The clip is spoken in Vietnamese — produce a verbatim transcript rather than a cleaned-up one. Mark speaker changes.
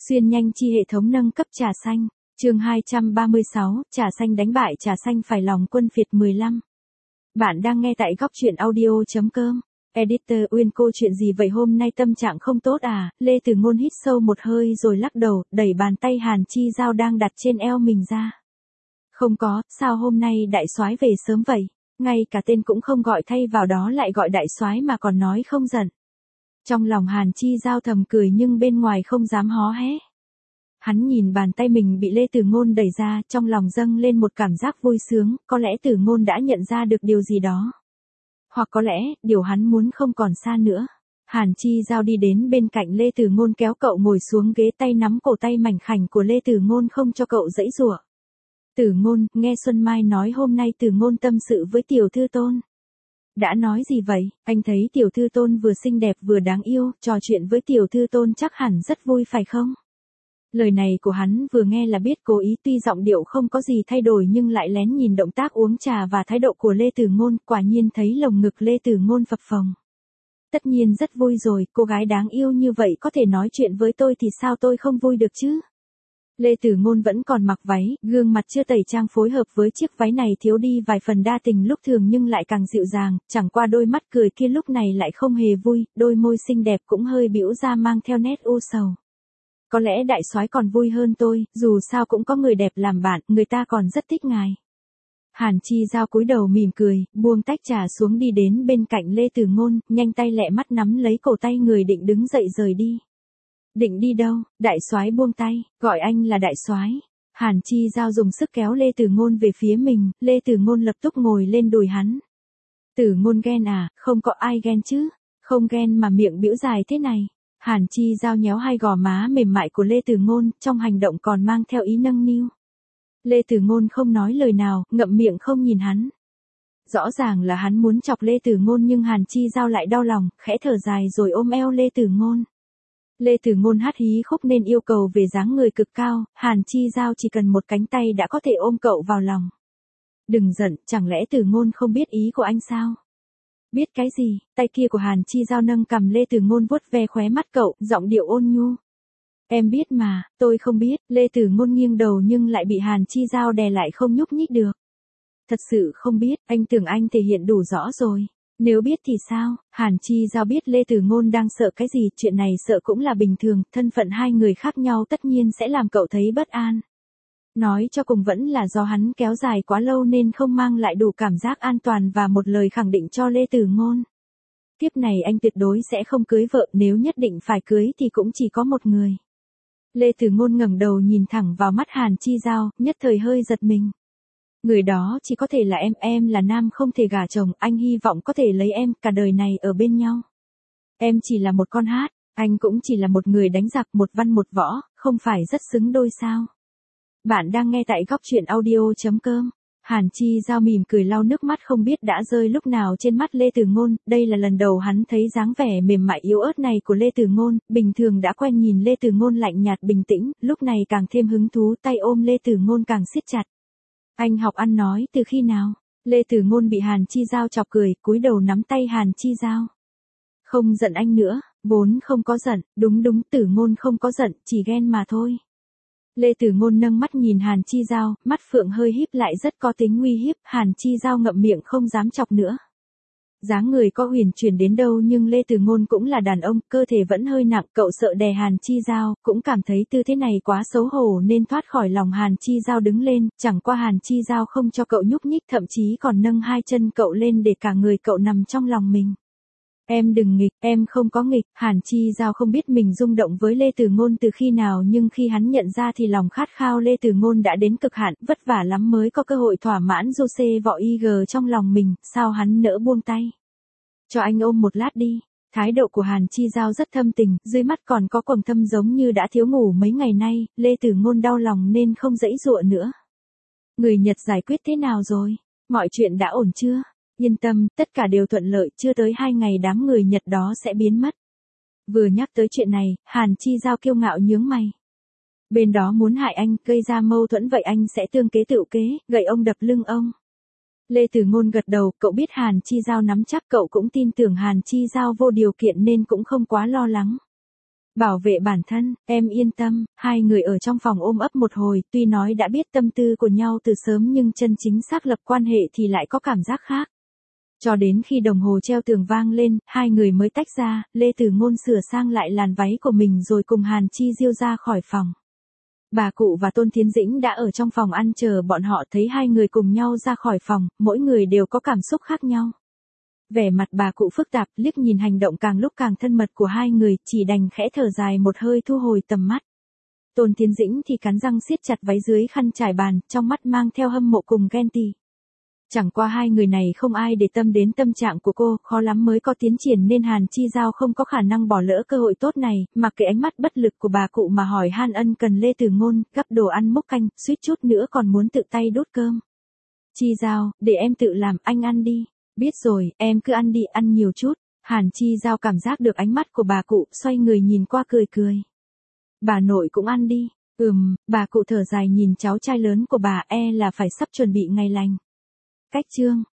Speaker 1: Xuyên nhanh chi hệ thống nâng cấp trà xanh, chương hai trăm ba mươi sáu, trà xanh đánh bại trà xanh phải lòng quân Việt mười lăm. Bạn đang nghe tại góc truyện audio.com. Editor Uyên, cô chuyện gì vậy, hôm nay tâm trạng không tốt à? Lê Từ Ngôn hít sâu một hơi rồi lắc đầu, đẩy bàn tay Hàn Chi Giao đang đặt trên eo mình ra. Không có, sao hôm nay đại soái về sớm vậy? Ngay cả tên cũng không gọi, thay vào đó lại gọi đại soái mà còn nói không giận. Trong lòng Hàn Chi Giao thầm cười nhưng bên ngoài không dám hó hé. Hắn nhìn bàn tay mình bị Lê Từ Ngôn đẩy ra, trong lòng dâng lên một cảm giác vui sướng, có lẽ Từ Ngôn đã nhận ra được điều gì đó. Hoặc có lẽ, điều hắn muốn không còn xa nữa. Hàn Chi Giao đi đến bên cạnh Lê Từ Ngôn, kéo cậu ngồi xuống ghế, tay nắm cổ tay mảnh khảnh của Lê Từ Ngôn không cho cậu giãy giụa. Từ Ngôn, nghe Xuân Mai nói hôm nay Từ Ngôn tâm sự với tiểu thư Tôn. Đã nói gì vậy? Anh thấy tiểu thư Tôn vừa xinh đẹp vừa đáng yêu, trò chuyện với tiểu thư Tôn chắc hẳn rất vui phải không? Lời này của hắn vừa nghe là biết cố ý, tuy giọng điệu không có gì thay đổi nhưng lại lén nhìn động tác uống trà và thái độ của Lê Từ Ngôn, quả nhiên thấy lồng ngực Lê Từ Ngôn phập phồng. Tất nhiên rất vui rồi, cô gái đáng yêu như vậy có thể nói chuyện với tôi thì sao tôi không vui được chứ? Lê Từ Ngôn vẫn còn mặc váy, gương mặt chưa tẩy trang phối hợp với chiếc váy này thiếu đi vài phần đa tình lúc thường nhưng lại càng dịu dàng, chẳng qua đôi mắt cười kia lúc này lại không hề vui, đôi môi xinh đẹp cũng hơi bĩu ra mang theo nét u sầu. Có lẽ đại soái còn vui hơn tôi, dù sao cũng có người đẹp làm bạn, người ta còn rất thích ngài. Hàn Chi Giao cúi đầu mỉm cười, buông tách trà xuống đi đến bên cạnh Lê Từ Ngôn, nhanh tay lẹ mắt nắm lấy cổ tay người định đứng dậy rời đi. Định đi đâu? Đại soái buông tay, gọi anh là đại soái. Hàn Chi Giao dùng sức kéo Lê Từ Ngôn về phía mình, Lê Từ Ngôn lập tức ngồi lên đùi hắn. Từ Ngôn ghen à? Không có ai ghen chứ? Không ghen mà miệng bĩu dài thế này. Hàn Chi Giao nhéo hai gò má mềm mại của Lê Từ Ngôn, trong hành động còn mang theo ý nâng niu. Lê Từ Ngôn không nói lời nào, ngậm miệng không nhìn hắn. Rõ ràng là hắn muốn chọc Lê Từ Ngôn nhưng Hàn Chi Giao lại đau lòng, khẽ thở dài rồi ôm eo Lê Từ Ngôn. Lê Từ Ngôn hát hí khúc nên yêu cầu về dáng người cực cao, Hàn Chi Giao chỉ cần một cánh tay đã có thể ôm cậu vào lòng. Đừng giận, chẳng lẽ Từ Ngôn không biết ý của anh sao? Biết cái gì? Tay kia của Hàn Chi Giao nâng cằm Lê Từ Ngôn vuốt ve khóe mắt cậu, giọng điệu ôn nhu. Em biết mà, tôi không biết. Lê Từ Ngôn nghiêng đầu nhưng lại bị Hàn Chi Giao đè lại không nhúc nhích được. Thật sự không biết, anh tưởng anh thể hiện đủ rõ rồi. Nếu biết thì sao? Hàn Chi Giao biết Lê Từ Ngôn đang sợ cái gì, chuyện này sợ cũng là bình thường, thân phận hai người khác nhau tất nhiên sẽ làm cậu thấy bất an. Nói cho cùng vẫn là do hắn kéo dài quá lâu nên không mang lại đủ cảm giác an toàn và một lời khẳng định cho Lê Từ Ngôn. Kiếp này anh tuyệt đối sẽ không cưới vợ, nếu nhất định phải cưới thì cũng chỉ có một người. Lê Từ Ngôn ngẩng đầu nhìn thẳng vào mắt Hàn Chi Giao, nhất thời hơi giật mình. Người đó chỉ có thể là em, em là nam không thể gả chồng, anh hy vọng có thể lấy em cả đời này ở bên nhau. Em chỉ là một con hát, anh cũng chỉ là một người đánh giặc, một văn một võ, không phải rất xứng đôi sao? Bạn đang nghe tại góc truyện audio.com. Hàn Chi Giao mỉm cười lau nước mắt không biết đã rơi lúc nào trên mắt Lê Từ Ngôn, đây là lần đầu hắn thấy dáng vẻ mềm mại yếu ớt này của Lê Từ Ngôn, bình thường đã quen nhìn Lê Từ Ngôn lạnh nhạt bình tĩnh, lúc này càng thêm hứng thú, tay ôm Lê Từ Ngôn càng siết chặt. Anh học ăn nói từ khi nào? Lê Từ Ngôn bị Hàn Chi Giao chọc cười, cúi đầu nắm tay Hàn Chi Giao. Không giận anh nữa, vốn không có giận, đúng đúng Từ Ngôn không có giận, chỉ ghen mà thôi. Lê Từ Ngôn nâng mắt nhìn Hàn Chi Giao, mắt phượng hơi híp lại rất có tính nguy hiếp, Hàn Chi Giao ngậm miệng không dám chọc nữa. Dáng người có huyền chuyển đến đâu nhưng Lê Từ Ngôn cũng là đàn ông, cơ thể vẫn hơi nặng, cậu sợ đè Hàn Chi Giao, cũng cảm thấy tư thế này quá xấu hổ nên thoát khỏi lòng Hàn Chi Giao đứng lên, chẳng qua Hàn Chi Giao không cho cậu nhúc nhích, thậm chí còn nâng hai chân cậu lên để cả người cậu nằm trong lòng mình. Em đừng nghịch, em không có nghịch. Hàn Chi Giao không biết mình rung động với Lê Từ Ngôn từ khi nào nhưng khi hắn nhận ra thì lòng khát khao Lê Từ Ngôn đã đến cực hạn, vất vả lắm mới có cơ hội thỏa mãn Jose vỏ i giê trong lòng mình, sao hắn nỡ buông tay. Cho anh ôm một lát đi. Thái độ của Hàn Chi Giao rất thâm tình, dưới mắt còn có quầng thâm giống như đã thiếu ngủ mấy ngày nay, Lê Từ Ngôn đau lòng nên không giãy giụa nữa. Người Nhật giải quyết thế nào rồi? Mọi chuyện đã ổn chưa? Yên tâm, tất cả đều thuận lợi, chưa tới hai ngày đám người Nhật đó sẽ biến mất. Vừa nhắc tới chuyện này, Hàn Chi Giao kiêu ngạo nhướng mày. Bên đó muốn hại anh, gây ra mâu thuẫn vậy anh sẽ tương kế tựu kế, gậy ông đập lưng ông. Lê Từ Ngôn gật đầu, cậu biết Hàn Chi Giao nắm chắc, cậu cũng tin tưởng Hàn Chi Giao vô điều kiện nên cũng không quá lo lắng. Bảo vệ bản thân, em yên tâm. Hai người ở trong phòng ôm ấp một hồi, tuy nói đã biết tâm tư của nhau từ sớm nhưng chân chính xác lập quan hệ thì lại có cảm giác khác. Cho đến khi đồng hồ treo tường vang lên, hai người mới tách ra, Lê Tử Ngôn sửa sang lại làn váy của mình rồi cùng Hàn Chi Diêu ra khỏi phòng. Bà cụ và Tôn Thiến Dĩnh đã ở trong phòng ăn chờ bọn họ, thấy hai người cùng nhau ra khỏi phòng, mỗi người đều có cảm xúc khác nhau. Vẻ mặt bà cụ phức tạp, liếc nhìn hành động càng lúc càng thân mật của hai người, chỉ đành khẽ thở dài một hơi thu hồi tầm mắt. Tôn Thiến Dĩnh thì cắn răng siết chặt váy dưới khăn trải bàn, trong mắt mang theo hâm mộ cùng ghen tị. Chẳng qua hai người này không ai để tâm đến tâm trạng của cô, khó lắm mới có tiến triển nên Hàn Chi Giao không có khả năng bỏ lỡ cơ hội tốt này, mặc kệ ánh mắt bất lực của bà cụ mà hỏi han ân cần Lê Tử Ngôn, gắp đồ ăn múc canh, suýt chút nữa còn muốn tự tay đốt cơm. Chi Giao, để em tự làm, anh ăn đi. Biết rồi, em cứ ăn đi, ăn nhiều chút. Hàn Chi Giao cảm giác được ánh mắt của bà cụ, xoay người nhìn qua cười cười. Bà nội cũng ăn đi. Ừm, bà cụ thở dài nhìn cháu trai lớn của bà, e là phải sắp chuẩn bị ngày lành. Cách chương